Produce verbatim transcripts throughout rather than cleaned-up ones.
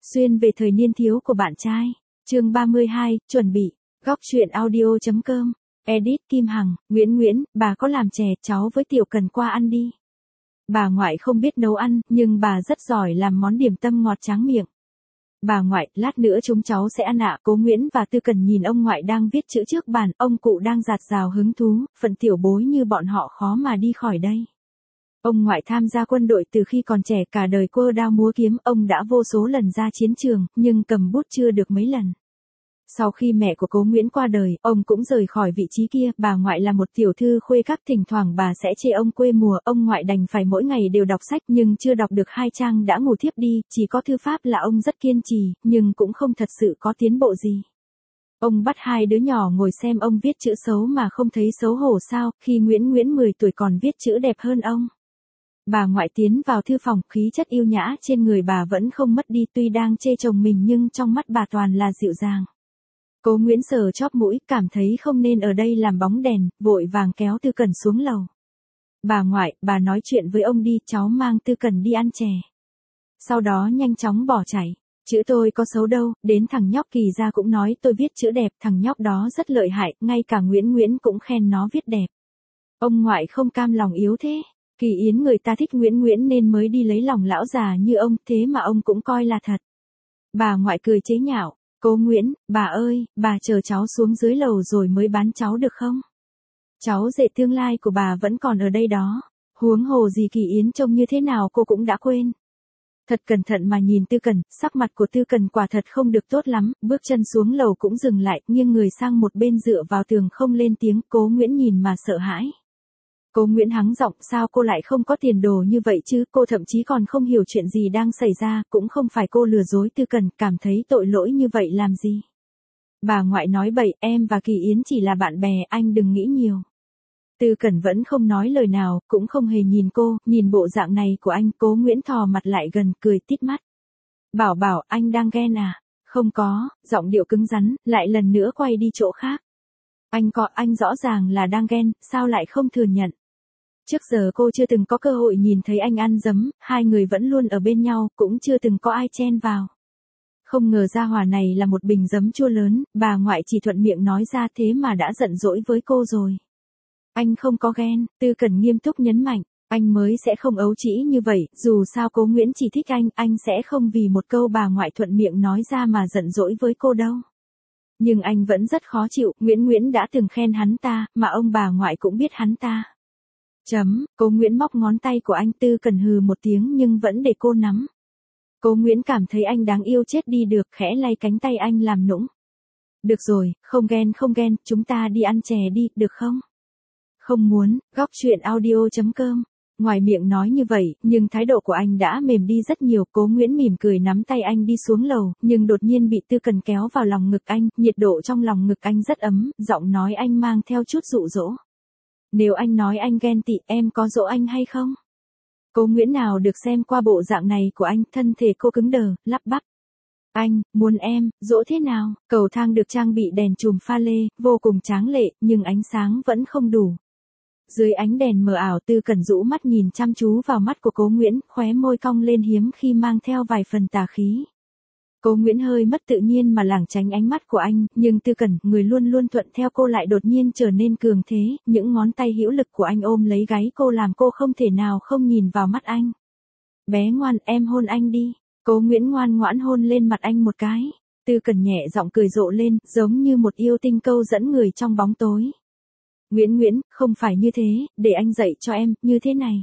Xuyên về thời niên thiếu của bạn trai. Chương ba mươi hai, chuẩn bị. Góc truyện audio.com. Edit Kim Hằng, Nguyễn Nguyễn, bà có làm chè, cháu với Tiểu Cần qua ăn đi. Bà ngoại không biết nấu ăn, nhưng bà rất giỏi làm món điểm tâm ngọt tráng miệng. Bà ngoại, lát nữa chúng cháu sẽ ăn ạ. Cố Nguyễn và Tư Cần nhìn ông ngoại đang viết chữ trước bàn, ông cụ đang rạt rào hứng thú, phận tiểu bối như bọn họ khó mà đi khỏi đây. Ông ngoại tham gia quân đội từ khi còn trẻ, cả đời quơ đao múa kiếm, ông đã vô số lần ra chiến trường, nhưng cầm bút chưa được mấy lần. Sau khi mẹ của Cố Nguyễn qua đời, ông cũng rời khỏi vị trí kia, bà ngoại là một tiểu thư khuê các, thỉnh thoảng bà sẽ chê ông quê mùa, ông ngoại đành phải mỗi ngày đều đọc sách, nhưng chưa đọc được hai trang đã ngủ thiếp đi, chỉ có thư pháp là ông rất kiên trì, nhưng cũng không thật sự có tiến bộ gì. Ông bắt hai đứa nhỏ ngồi xem ông viết chữ xấu mà không thấy xấu hổ sao, khi Nguyễn Nguyễn mười tuổi còn viết chữ đẹp hơn ông. Bà ngoại tiến vào thư phòng, khí chất yêu nhã trên người bà vẫn không mất đi, tuy đang chê chồng mình nhưng trong mắt bà toàn là dịu dàng. Cố Nguyễn sờ chóp mũi, cảm thấy không nên ở đây làm bóng đèn, vội vàng kéo Tư Cần xuống lầu. Bà ngoại, bà nói chuyện với ông đi, cháu mang Tư Cần đi ăn chè. Sau đó nhanh chóng bỏ chạy. Chữ tôi có xấu đâu, đến thằng nhóc Kỳ ra cũng nói tôi viết chữ đẹp, thằng nhóc đó rất lợi hại, ngay cả Nguyễn Nguyễn cũng khen nó viết đẹp. Ông ngoại không cam lòng yếu thế. Kỳ Yến người ta thích Nguyễn Nguyễn nên mới đi lấy lòng lão già như ông, thế mà ông cũng coi là thật. Bà ngoại cười chế nhạo. Cố Nguyễn, bà ơi, bà chờ cháu xuống dưới lầu rồi mới bán cháu được không? Cháu rể tương lai của bà vẫn còn ở đây đó. Huống hồ gì Kỳ Yến trông như thế nào cô cũng đã quên. Thật cẩn thận mà nhìn Tư Cần, sắc mặt của Tư Cần quả thật không được tốt lắm, bước chân xuống lầu cũng dừng lại, nghiêng người sang một bên dựa vào tường không lên tiếng. Cố Nguyễn nhìn mà sợ hãi. Cố Nguyễn hắng giọng, sao cô lại không có tiền đồ như vậy chứ, cô thậm chí còn không hiểu chuyện gì đang xảy ra, cũng không phải cô lừa dối Tư Cần, cảm thấy tội lỗi như vậy làm gì. Bà ngoại nói bậy, em và Kỳ Yến chỉ là bạn bè, anh đừng nghĩ nhiều. Tư Cần vẫn không nói lời nào, cũng không hề nhìn cô, nhìn bộ dạng này của anh, Cố Nguyễn thò mặt lại gần, cười tít mắt. Bảo bảo, anh đang ghen à? Không có, giọng điệu cứng rắn, lại lần nữa quay đi chỗ khác. Anh có, anh rõ ràng là đang ghen, sao lại không thừa nhận? Trước giờ cô chưa từng có cơ hội nhìn thấy anh ăn dấm, hai người vẫn luôn ở bên nhau, cũng chưa từng có ai chen vào. Không ngờ gia hỏa này là một bình giấm chua lớn, bà ngoại chỉ thuận miệng nói ra thế mà đã giận dỗi với cô rồi. Anh không có ghen, Tư Cần nghiêm túc nhấn mạnh, anh mới sẽ không ấu trĩ như vậy, dù sao Cố Nguyễn chỉ thích anh, anh sẽ không vì một câu bà ngoại thuận miệng nói ra mà giận dỗi với cô đâu. Nhưng anh vẫn rất khó chịu, Nguyễn Nguyễn đã từng khen hắn ta, mà ông bà ngoại cũng biết hắn ta. Chấm, Cố Nguyễn móc ngón tay của anh. Tư Cần hừ một tiếng nhưng vẫn để cô nắm. Cố Nguyễn cảm thấy anh đáng yêu chết đi được, khẽ lay cánh tay anh làm nũng. Được rồi, không ghen không ghen, chúng ta đi ăn chè đi, được không? Không muốn, góc truyện audio.com. Ngoài miệng nói như vậy, nhưng thái độ của anh đã mềm đi rất nhiều. Cố Nguyễn mỉm cười nắm tay anh đi xuống lầu, nhưng đột nhiên bị Tư Cần kéo vào lòng ngực anh, nhiệt độ trong lòng ngực anh rất ấm, giọng nói anh mang theo chút dụ dỗ. Nếu anh nói anh ghen tị, em có dỗ anh hay không? Cố Nguyễn nào được xem qua bộ dạng này của anh, thân thể cô cứng đờ, lắp bắp. Anh, muốn em, dỗ thế nào? Cầu thang được trang bị đèn chùm pha lê, vô cùng tráng lệ, nhưng ánh sáng vẫn không đủ. Dưới ánh đèn mờ ảo, Tư Cần rũ mắt nhìn chăm chú vào mắt của Cố Nguyễn, khóe môi cong lên hiếm khi mang theo vài phần tà khí. Cố Nguyễn hơi mất tự nhiên mà lảng tránh ánh mắt của anh, nhưng Tư Cần, người luôn luôn thuận theo cô lại đột nhiên trở nên cường thế, những ngón tay hữu lực của anh ôm lấy gáy cô làm cô không thể nào không nhìn vào mắt anh. Bé ngoan, em hôn anh đi. Cố Nguyễn ngoan ngoãn hôn lên mặt anh một cái. Tư Cần nhẹ giọng cười rộ lên, giống như một yêu tinh câu dẫn người trong bóng tối. Nguyễn Nguyễn, không phải như thế, để anh dạy cho em, như thế này.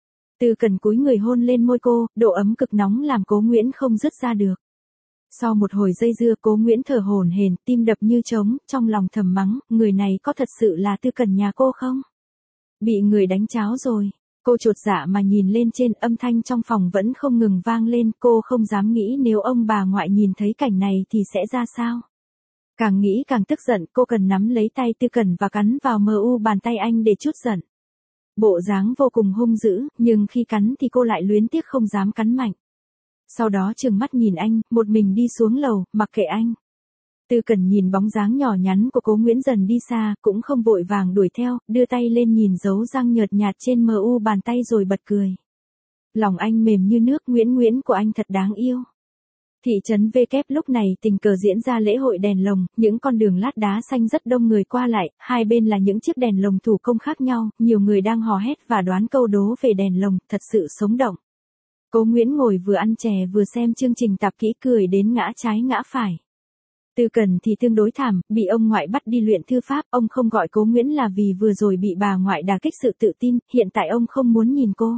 Tư Cần cúi người hôn lên môi cô, độ ấm cực nóng làm Cố Nguyễn không dứt ra được. Sau một hồi dây dưa, Cố Nguyễn thở hổn hển, tim đập như trống, trong lòng thầm mắng, người này có thật sự là Tư Cần nhà cô không? Bị người đánh cháo rồi. Cô chột dạ mà nhìn lên trên, âm thanh trong phòng vẫn không ngừng vang lên, cô không dám nghĩ nếu ông bà ngoại nhìn thấy cảnh này thì sẽ ra sao. Càng nghĩ càng tức giận, cô cần nắm lấy tay Tư Cần và cắn vào mờ u bàn tay anh để trút giận. Bộ dáng vô cùng hung dữ, nhưng khi cắn thì cô lại luyến tiếc không dám cắn mạnh. Sau đó trừng mắt nhìn anh, một mình đi xuống lầu, mặc kệ anh. Tư Cần nhìn bóng dáng nhỏ nhắn của Cố Nguyễn dần đi xa, cũng không vội vàng đuổi theo, đưa tay lên nhìn dấu răng nhợt nhạt trên mờ u bàn tay rồi bật cười. Lòng anh mềm như nước, Nguyễn Nguyễn của anh thật đáng yêu. Thị trấn V kép lúc này tình cờ diễn ra lễ hội đèn lồng, những con đường lát đá xanh rất đông người qua lại, hai bên là những chiếc đèn lồng thủ công khác nhau, nhiều người đang hò hét và đoán câu đố về đèn lồng, thật sự sống động. Cố Nguyễn ngồi vừa ăn chè vừa xem chương trình tạp kỹ cười đến ngã trái ngã phải. Tư Cần thì tương đối thảm, bị ông ngoại bắt đi luyện thư pháp, ông không gọi Cố Nguyễn là vì vừa rồi bị bà ngoại đả kích sự tự tin, hiện tại ông không muốn nhìn cô.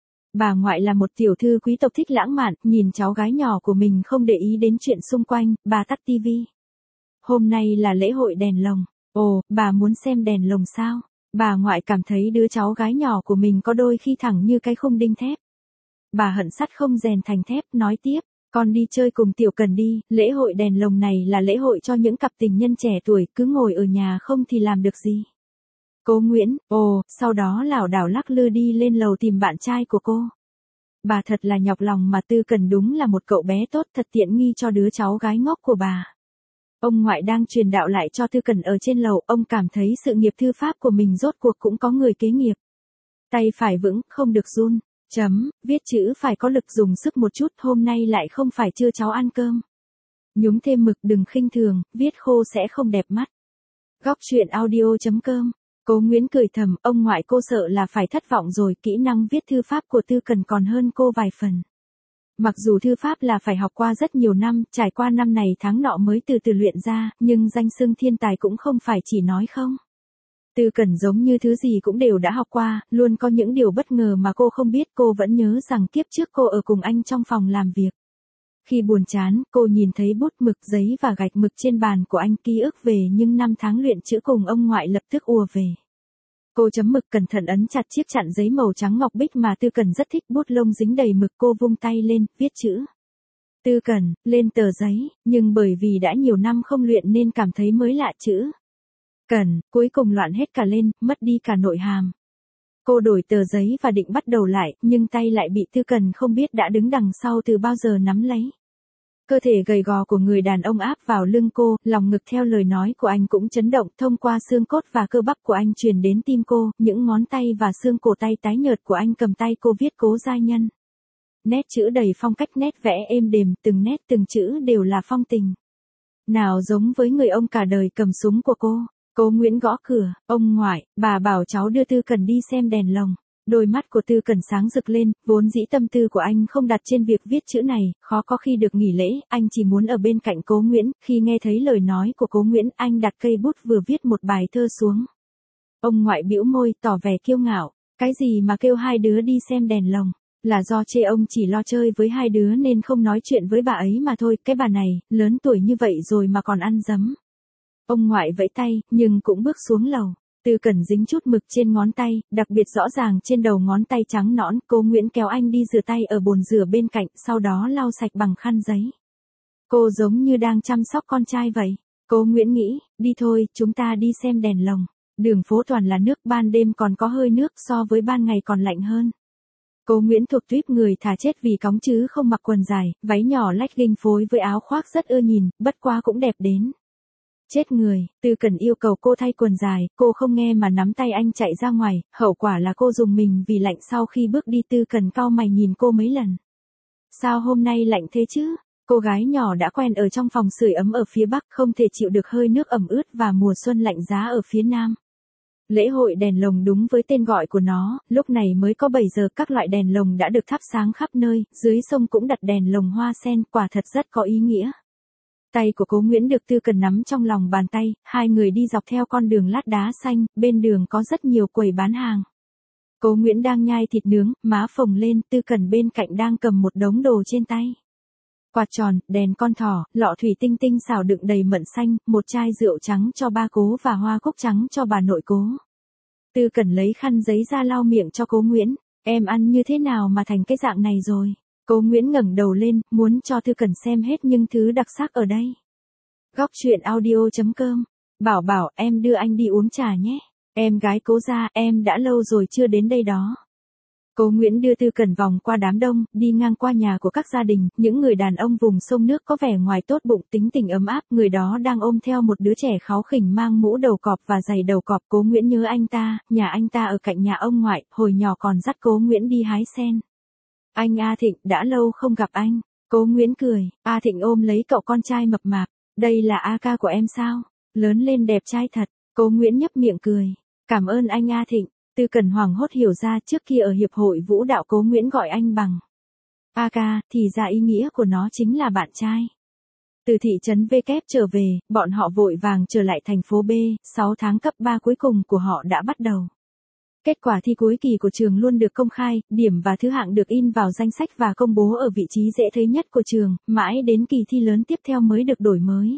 Bà ngoại là một tiểu thư quý tộc thích lãng mạn, nhìn cháu gái nhỏ của mình không để ý đến chuyện xung quanh, bà tắt tivi. Hôm nay là lễ hội đèn lồng. Ồ, bà muốn xem đèn lồng sao? Bà ngoại cảm thấy đứa cháu gái nhỏ của mình có đôi khi thẳng như cái khung đinh thép. Bà hận sắt không rèn thành thép, nói tiếp, con đi chơi cùng Tiểu Cần đi, lễ hội đèn lồng này là lễ hội cho những cặp tình nhân trẻ tuổi, cứ ngồi ở nhà không thì làm được gì. Cố Nguyễn, ồ, sau đó lảo đảo lắc lư đi lên lầu tìm bạn trai của cô. Bà thật là nhọc lòng mà Tư Cần đúng là một cậu bé tốt, thật tiện nghi cho đứa cháu gái ngốc của bà. Ông ngoại đang truyền đạo lại cho Tư Cần ở trên lầu, ông cảm thấy sự nghiệp thư pháp của mình rốt cuộc cũng có người kế nghiệp. Tay phải vững, không được run. Chấm, viết chữ phải có lực, dùng sức một chút, hôm nay lại không phải trưa cháu ăn cơm. Nhúng thêm mực, đừng khinh thường, viết khô sẽ không đẹp mắt. Góc truyện audio chấm com. Cố Nguyễn cười thầm, ông ngoại cô sợ là phải thất vọng rồi, kỹ năng viết thư pháp của Tư Cần còn hơn cô vài phần. Mặc dù thư pháp là phải học qua rất nhiều năm, trải qua năm này tháng nọ mới từ từ luyện ra, nhưng danh xưng thiên tài cũng không phải chỉ nói không. Tư Cần giống như thứ gì cũng đều đã học qua, luôn có những điều bất ngờ mà cô không biết. Cô vẫn nhớ rằng kiếp trước cô ở cùng anh trong phòng làm việc. Khi buồn chán, cô nhìn thấy bút mực, giấy và gạch mực trên bàn của anh, ký ức về những năm tháng luyện chữ cùng ông ngoại lập tức ùa về. Cô chấm mực cẩn thận ấn chặt chiếc chặn giấy màu trắng ngọc bích mà Tư Cần rất thích, bút lông dính đầy mực, cô vung tay lên, viết chữ. Tư Cần, lên tờ giấy, nhưng bởi vì đã nhiều năm không luyện nên cảm thấy mới lạ chữ. Cần, cuối cùng loạn hết cả lên, mất đi cả nội hàm. Cô đổi tờ giấy và định bắt đầu lại, nhưng tay lại bị Tư Cần không biết đã đứng đằng sau từ bao giờ nắm lấy. Cơ thể gầy gò của người đàn ông áp vào lưng cô, lòng ngực theo lời nói của anh cũng chấn động, thông qua xương cốt và cơ bắp của anh truyền đến tim cô, những ngón tay và xương cổ tay tái nhợt của anh cầm tay cô viết Cố giai nhân. Nét chữ đầy phong cách, nét vẽ êm đềm, từng nét từng chữ đều là phong tình. Nào giống với người ông cả đời cầm súng của cô. Cố Nguyễn gõ cửa, ông ngoại, bà bảo cháu đưa Tư Cần đi xem đèn lồng. Đôi mắt của Tư Cần sáng rực lên, vốn dĩ tâm tư của anh không đặt trên việc viết chữ này, khó có khi được nghỉ lễ, anh chỉ muốn ở bên cạnh Cố Nguyễn. Khi nghe thấy lời nói của Cố Nguyễn, anh đặt cây bút vừa viết một bài thơ xuống. Ông ngoại bĩu môi, tỏ vẻ kiêu ngạo, cái gì mà kêu hai đứa đi xem đèn lồng, là do chê ông chỉ lo chơi với hai đứa nên không nói chuyện với bà ấy mà thôi, cái bà này, lớn tuổi như vậy rồi mà còn ăn dấm. Ông ngoại vẫy tay, nhưng cũng bước xuống lầu. Tư Cần dính chút mực trên ngón tay, đặc biệt rõ ràng trên đầu ngón tay trắng nõn. Cố Nguyễn kéo anh đi rửa tay ở bồn rửa bên cạnh, sau đó lau sạch bằng khăn giấy. Cô giống như đang chăm sóc con trai vậy. Cố Nguyễn nghĩ, đi thôi, chúng ta đi xem đèn lồng. Đường phố toàn là nước, ban đêm còn có hơi nước, so với ban ngày còn lạnh hơn. Cố Nguyễn thuộc tuýp người thà chết vì cóng chứ không mặc quần dài, váy nhỏ legging phối với áo khoác rất ưa nhìn, bất quá cũng đẹp đến. Chết người, Tư Cần yêu cầu cô thay quần dài, cô không nghe mà nắm tay anh chạy ra ngoài, hậu quả là cô dùng mình vì lạnh. Sau khi bước đi Tư Cần cau mày nhìn cô mấy lần. Sao hôm nay lạnh thế chứ? Cô gái nhỏ đã quen ở trong phòng sưởi ấm ở phía Bắc, không thể chịu được hơi nước ẩm ướt và mùa xuân lạnh giá ở phía Nam. Lễ hội đèn lồng đúng với tên gọi của nó, lúc này mới có bảy giờ, các loại đèn lồng đã được thắp sáng khắp nơi, dưới sông cũng đặt đèn lồng hoa sen, quả thật rất có ý nghĩa. Tay của Cố Nguyễn được Tư Cần nắm trong lòng bàn tay, hai người đi dọc theo con đường lát đá xanh, bên đường có rất nhiều quầy bán hàng. Cố Nguyễn đang nhai thịt nướng, má phồng lên, Tư Cần bên cạnh đang cầm một đống đồ trên tay. Quạt tròn, đèn con thỏ, lọ thủy tinh tinh xào đựng đầy mận xanh, một chai rượu trắng cho ba Cố và hoa cúc trắng cho bà nội Cố. Tư Cần lấy khăn giấy ra lau miệng cho Cố Nguyễn, em ăn như thế nào mà thành cái dạng này rồi? Cố Nguyễn ngẩng đầu lên, muốn cho Tư Cần xem hết những thứ đặc sắc ở đây. Góc truyện audio chấm com. Bảo bảo, em đưa anh đi uống trà nhé. Em gái Cố gia, em đã lâu rồi chưa đến đây đó. Cố Nguyễn đưa Tư Cần vòng qua đám đông, đi ngang qua nhà của các gia đình, những người đàn ông vùng sông nước có vẻ ngoài tốt bụng, tính tình ấm áp, người đó đang ôm theo một đứa trẻ kháu khỉnh mang mũ đầu cọp và giày đầu cọp. Cố Nguyễn nhớ anh ta, nhà anh ta ở cạnh nhà ông ngoại, hồi nhỏ còn dắt Cố Nguyễn đi hái sen. Anh A Thịnh, đã lâu không gặp anh. Cố Nguyễn cười, A Thịnh ôm lấy cậu con trai mập mạp, đây là A ca của em sao? Lớn lên đẹp trai thật. Cố Nguyễn nhấp miệng cười, cảm ơn anh A Thịnh. Tư Cẩn hoảng hốt hiểu ra trước kia ở hiệp hội vũ đạo Cố Nguyễn gọi anh bằng A ca, thì ra ý nghĩa của nó chính là bạn trai. Từ thị trấn V kép trở về, bọn họ vội vàng trở lại thành phố B, sáu tháng cấp ba cuối cùng của họ đã bắt đầu. Kết quả thi cuối kỳ của trường luôn được công khai, điểm và thứ hạng được in vào danh sách và công bố ở vị trí dễ thấy nhất của trường, mãi đến kỳ thi lớn tiếp theo mới được đổi mới.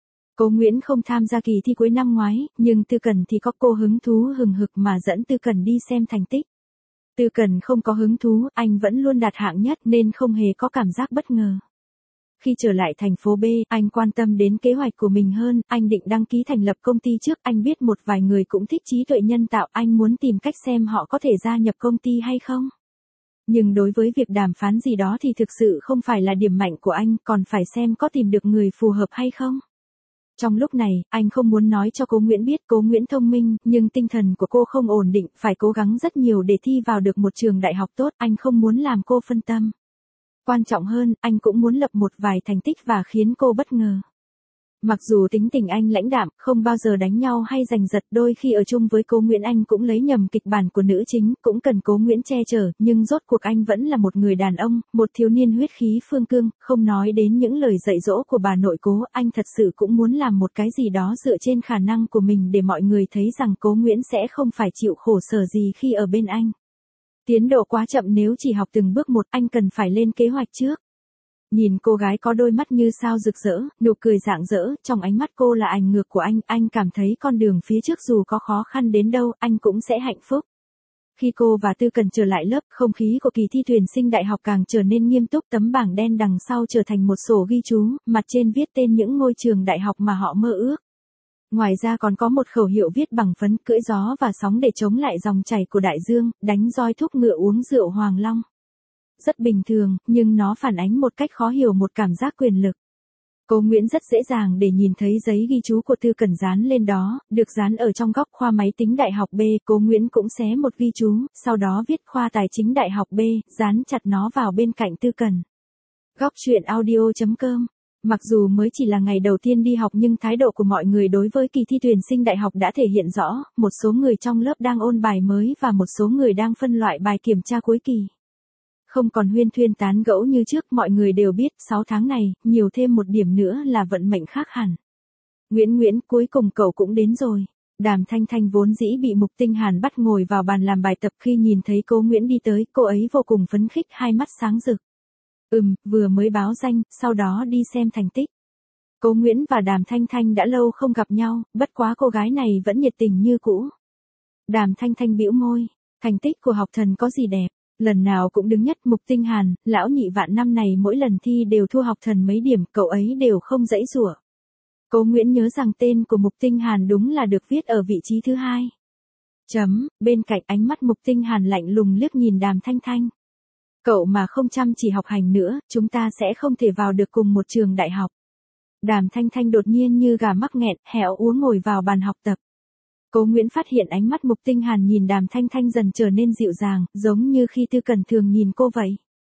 Cố Nguyễn không tham gia kỳ thi cuối năm ngoái, nhưng Tư Cẩn thì có cô hứng thú hừng hực mà dẫn Tư Cẩn đi xem thành tích. Tư Cẩn không có hứng thú, anh vẫn luôn đạt hạng nhất nên không hề có cảm giác bất ngờ. Khi trở lại thành phố B, anh quan tâm đến kế hoạch của mình hơn, anh định đăng ký thành lập công ty trước, anh biết một vài người cũng thích trí tuệ nhân tạo, anh muốn tìm cách xem họ có thể gia nhập công ty hay không. Nhưng đối với việc đàm phán gì đó thì thực sự không phải là điểm mạnh của anh, còn phải xem có tìm được người phù hợp hay không. Trong lúc này, anh không muốn nói cho Cố Nguyễn biết Cố Nguyễn thông minh, nhưng tinh thần của cô không ổn định, phải cố gắng rất nhiều để thi vào được một trường đại học tốt, anh không muốn làm cô phân tâm. Quan trọng hơn, anh cũng muốn lập một vài thành tích và khiến cô bất ngờ. Mặc dù tính tình anh lãnh đạm, không bao giờ đánh nhau hay giành giật, đôi khi ở chung với Cố Nguyễn anh cũng lấy nhầm kịch bản của nữ chính, cũng cần Cố Nguyễn che chở, nhưng rốt cuộc anh vẫn là một người đàn ông, một thiếu niên huyết khí phương cương, không nói đến những lời dạy dỗ của bà nội Cố, anh thật sự cũng muốn làm một cái gì đó dựa trên khả năng của mình để mọi người thấy rằng Cố Nguyễn sẽ không phải chịu khổ sở gì khi ở bên anh. Tiến độ quá chậm, nếu chỉ học từng bước một, anh cần phải lên kế hoạch trước. Nhìn cô gái có đôi mắt như sao rực rỡ, nụ cười rạng rỡ, trong ánh mắt cô là ảnh ngược của anh, anh cảm thấy con đường phía trước dù có khó khăn đến đâu, anh cũng sẽ hạnh phúc. Khi cô và Tư Cẩn trở lại lớp, không khí của kỳ thi tuyển sinh đại học càng trở nên nghiêm túc, tấm bảng đen đằng sau trở thành một sổ ghi chú, mặt trên viết tên những ngôi trường đại học mà họ mơ ước. Ngoài ra còn có một khẩu hiệu viết bằng phấn, cưỡi gió và sóng để chống lại dòng chảy của đại dương, đánh roi thúc ngựa uống rượu Hoàng Long. Rất bình thường, nhưng nó phản ánh một cách khó hiểu một cảm giác quyền lực. Cố Nguyễn rất dễ dàng để nhìn thấy giấy ghi chú của Tư Cẩn dán lên đó, được dán ở trong góc khoa máy tính đại học B, Cố Nguyễn cũng xé một ghi chú, sau đó viết khoa tài chính đại học B, dán chặt nó vào bên cạnh Tư Cẩn. Góc truyện audio chấm com. Mặc dù mới chỉ là ngày đầu tiên đi học nhưng thái độ của mọi người đối với kỳ thi tuyển sinh đại học đã thể hiện rõ, một số người trong lớp đang ôn bài mới và một số người đang phân loại bài kiểm tra cuối kỳ. Không còn huyên thuyên tán gẫu như trước, mọi người đều biết, sáu tháng này, nhiều thêm một điểm nữa là vận mệnh khác hẳn. Nguyễn Nguyễn, cuối cùng cậu cũng đến rồi. Đàm Thanh Thanh vốn dĩ bị Mục Tinh Hàn bắt ngồi vào bàn làm bài tập, khi nhìn thấy Cố Nguyễn đi tới, cô ấy vô cùng phấn khích, hai mắt sáng rực. Ừm, vừa mới báo danh, sau đó đi xem thành tích. Cố Nguyễn và Đàm Thanh Thanh đã lâu không gặp nhau, bất quá cô gái này vẫn nhiệt tình như cũ. Đàm Thanh Thanh bĩu môi, thành tích của học thần có gì đẹp, lần nào cũng đứng nhất. Mục Tinh Hàn, lão nhị vạn năm này mỗi lần thi đều thua học thần mấy điểm, cậu ấy đều không dãy giụa. Cố Nguyễn nhớ rằng tên của Mục Tinh Hàn đúng là được viết ở vị trí thứ hai. Chấm, bên cạnh, ánh mắt Mục Tinh Hàn lạnh lùng liếc nhìn Đàm Thanh Thanh. Cậu mà không chăm chỉ học hành nữa, chúng ta sẽ không thể vào được cùng một trường đại học. Đàm Thanh Thanh đột nhiên như gà mắc nghẹn, hẻo uống ngồi vào bàn học tập. Cố Nguyễn phát hiện ánh mắt Mục Tinh Hàn nhìn Đàm Thanh Thanh dần trở nên dịu dàng, giống như khi Tư Cẩn thường nhìn cô vậy.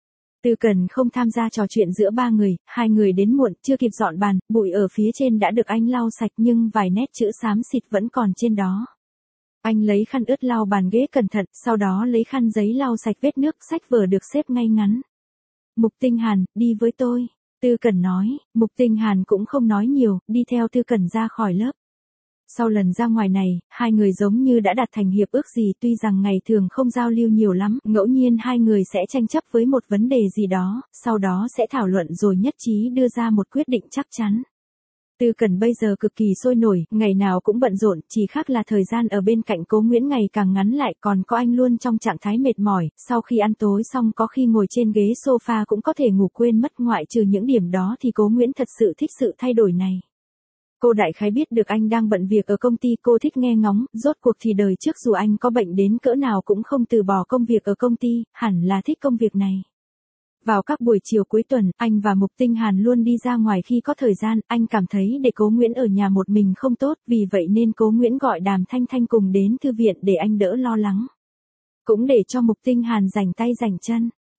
Tư Cẩn không tham gia trò chuyện giữa ba người, hai người đến muộn, chưa kịp dọn bàn, bụi ở phía trên đã được anh lau sạch nhưng vài nét chữ xám xịt vẫn còn trên đó. Anh lấy khăn ướt lau bàn ghế cẩn thận, sau đó lấy khăn giấy lau sạch vết nước, sách vở được xếp ngay ngắn. Mục Tinh Hàn, đi với tôi. Tư Cẩn nói, Mục Tinh Hàn cũng không nói nhiều, đi theo Tư Cẩn ra khỏi lớp. Sau lần ra ngoài này, hai người giống như đã đạt thành hiệp ước gì, tuy rằng ngày thường không giao lưu nhiều lắm, ngẫu nhiên hai người sẽ tranh chấp với một vấn đề gì đó, sau đó sẽ thảo luận rồi nhất trí đưa ra một quyết định chắc chắn. Tư Cẩn bây giờ cực kỳ sôi nổi, ngày nào cũng bận rộn, chỉ khác là thời gian ở bên cạnh Cố Nguyễn ngày càng ngắn lại, còn có anh luôn trong trạng thái mệt mỏi, sau khi ăn tối xong có khi ngồi trên ghế sofa cũng có thể ngủ quên mất, ngoại trừ những điểm đó thì Cố Nguyễn thật sự thích sự thay đổi này. Cô đại khái biết được anh đang bận việc ở công ty, cô thích nghe ngóng, rốt cuộc thì đời trước dù anh có bệnh đến cỡ nào cũng không từ bỏ công việc ở công ty, hẳn là thích công việc này. Vào các buổi chiều cuối tuần, anh và Mục Tinh Hàn luôn đi ra ngoài khi có thời gian, anh cảm thấy để Cố Nguyễn ở nhà một mình không tốt, vì vậy nên Cố Nguyễn gọi Đàm Thanh Thanh cùng đến thư viện để anh đỡ lo lắng. Cũng để cho Mục Tinh Hàn rảnh tay rảnh chân.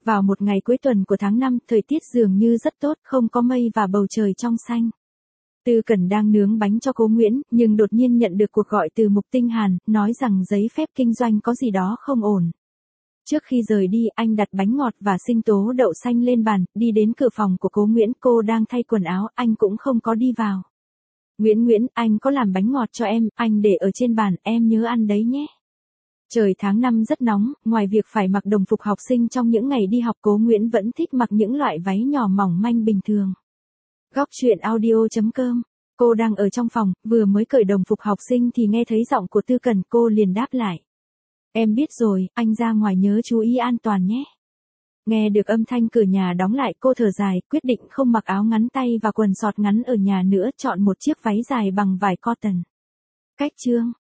Vào một ngày cuối tuần của tháng năm, thời tiết dường như rất tốt, không có mây và bầu trời trong xanh. Tư Cẩn đang nướng bánh cho Cố Nguyễn, nhưng đột nhiên nhận được cuộc gọi từ Mục Tinh Hàn, nói rằng giấy phép kinh doanh có gì đó không ổn. Trước khi rời đi, anh đặt bánh ngọt và sinh tố đậu xanh lên bàn, đi đến cửa phòng của Cố Nguyễn, cô đang thay quần áo, anh cũng không có đi vào. Nguyễn Nguyễn, anh có làm bánh ngọt cho em, anh để ở trên bàn, em nhớ ăn đấy nhé. Trời tháng năm rất nóng, ngoài việc phải mặc đồng phục học sinh trong những ngày đi học, Cố Nguyễn vẫn thích mặc những loại váy nhỏ mỏng manh bình thường. Góc truyện audio chấm com. Cô đang ở trong phòng, vừa mới cởi đồng phục học sinh thì nghe thấy giọng của Tư Cẩn, cô liền đáp lại. Em biết rồi, anh ra ngoài nhớ chú ý an toàn nhé. Nghe được âm thanh cửa nhà đóng lại, cô thở dài, quyết định không mặc áo ngắn tay và quần sọt ngắn ở nhà nữa, chọn một chiếc váy dài bằng vải cotton. Cách chương